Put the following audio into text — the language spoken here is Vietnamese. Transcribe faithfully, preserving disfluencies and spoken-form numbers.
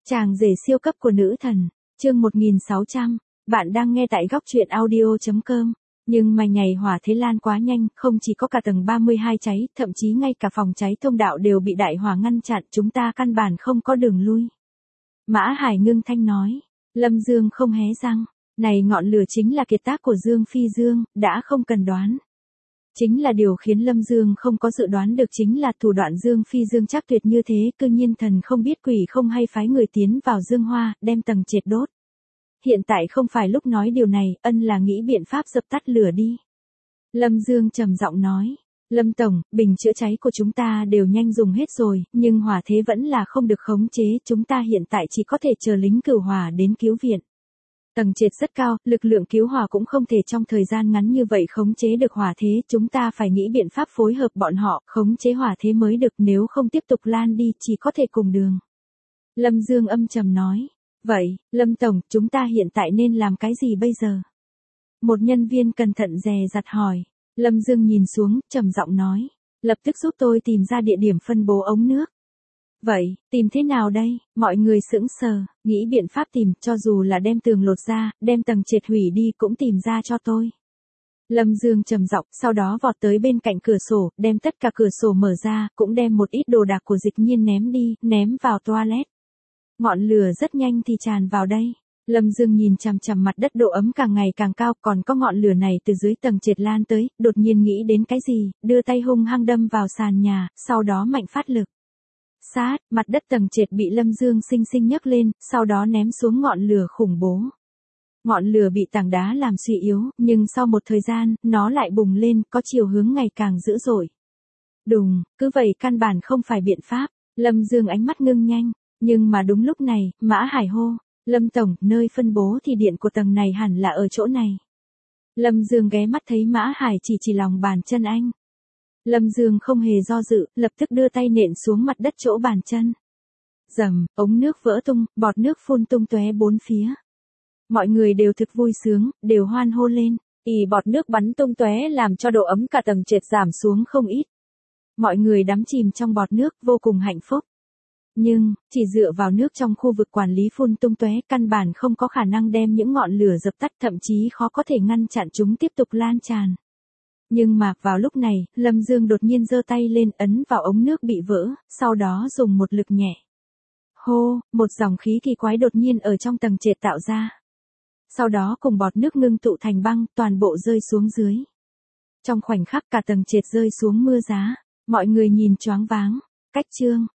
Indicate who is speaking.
Speaker 1: Chàng rể siêu cấp của nữ thần, chương một nghìn sáu trăm, bạn đang nghe tại góc truyện audio chấm com. Nhưng mà nhảy hỏa thế lan quá nhanh, không chỉ có cả tầng ba mươi hai cháy, thậm chí ngay cả phòng cháy thông đạo đều bị đại hỏa ngăn chặn, chúng ta căn bản không có đường lui. Mã Hải ngưng thanh nói, Lâm Dương không hé răng, này ngọn lửa chính là kiệt tác của Dương Phi Dương, đã không cần đoán. Chính là điều khiến Lâm Dương không có dự đoán được chính là thủ đoạn Dương Phi Dương chắc tuyệt như thế, cư nhiên thần không biết quỷ không hay phái người tiến vào Dương Hoa, đem tầng trệt đốt. Hiện tại không phải lúc nói điều này, ân là nghĩ biện pháp dập tắt lửa đi. Lâm Dương trầm giọng nói, Lâm Tổng, bình chữa cháy của chúng ta đều nhanh dùng hết rồi, nhưng hỏa thế vẫn là không được khống chế, chúng ta hiện tại chỉ có thể chờ lính cứu hỏa đến cứu viện. Tầng trệt rất cao, lực lượng cứu hỏa cũng không thể trong thời gian ngắn như vậy khống chế được hỏa thế, chúng ta phải nghĩ biện pháp phối hợp bọn họ, khống chế hỏa thế mới được, nếu không tiếp tục lan đi, chỉ có thể cùng đường. Lâm Dương âm trầm nói, vậy, Lâm Tổng, chúng ta hiện tại nên làm cái gì bây giờ? Một nhân viên cẩn thận dè dặt hỏi, Lâm Dương nhìn xuống, trầm giọng nói, lập tức giúp tôi tìm ra địa điểm phân bố ống nước. Vậy, tìm thế nào đây? Mọi người sững sờ, nghĩ biện pháp tìm, cho dù là đem tường lột ra, đem tầng trệt hủy đi cũng tìm ra cho tôi. Lâm Dương trầm giọng, sau đó vọt tới bên cạnh cửa sổ, đem tất cả cửa sổ mở ra, cũng đem một ít đồ đạc của Dịch Nhiên ném đi, ném vào toilet. Ngọn lửa rất nhanh thì tràn vào đây. Lâm Dương nhìn chằm chằm mặt đất độ ấm càng ngày càng cao, còn có ngọn lửa này từ dưới tầng trệt lan tới, đột nhiên nghĩ đến cái gì, đưa tay hung hăng đâm vào sàn nhà, sau đó mạnh phát lực. Sát, mặt đất tầng trệt bị Lâm Dương sinh sinh nhấc lên, sau đó ném xuống ngọn lửa khủng bố. Ngọn lửa bị tảng đá làm suy yếu, nhưng sau một thời gian, nó lại bùng lên, có chiều hướng ngày càng dữ dội. Đùng, cứ vậy căn bản không phải biện pháp, Lâm Dương ánh mắt ngưng nhanh, nhưng mà đúng lúc này, Mã Hải hô, Lâm Tổng, nơi phân bố thì điện của tầng này hẳn là ở chỗ này. Lâm Dương ghé mắt thấy Mã Hải chỉ chỉ lòng bàn chân anh. Lâm Dương không hề do dự, lập tức đưa tay nện xuống mặt đất chỗ bàn chân. Rầm, ống nước vỡ tung, bọt nước phun tung tóe bốn phía. Mọi người đều thực vui sướng, đều hoan hô lên, ì bọt nước bắn tung tóe làm cho độ ấm cả tầng trệt giảm xuống không ít. Mọi người đắm chìm trong bọt nước, vô cùng hạnh phúc. Nhưng, chỉ dựa vào nước trong khu vực quản lý phun tung tóe, căn bản không có khả năng đem những ngọn lửa dập tắt, thậm chí khó có thể ngăn chặn chúng tiếp tục lan tràn. Nhưng mà, vào lúc này, Lâm Dương đột nhiên giơ tay lên ấn vào ống nước bị vỡ, sau đó dùng một lực nhẹ. Hô, một dòng khí kỳ quái đột nhiên ở trong tầng trệt tạo ra. Sau đó cùng bọt nước ngưng tụ thành băng, toàn bộ rơi xuống dưới. Trong khoảnh khắc cả tầng trệt rơi xuống mưa giá, mọi người nhìn choáng váng. Cách chương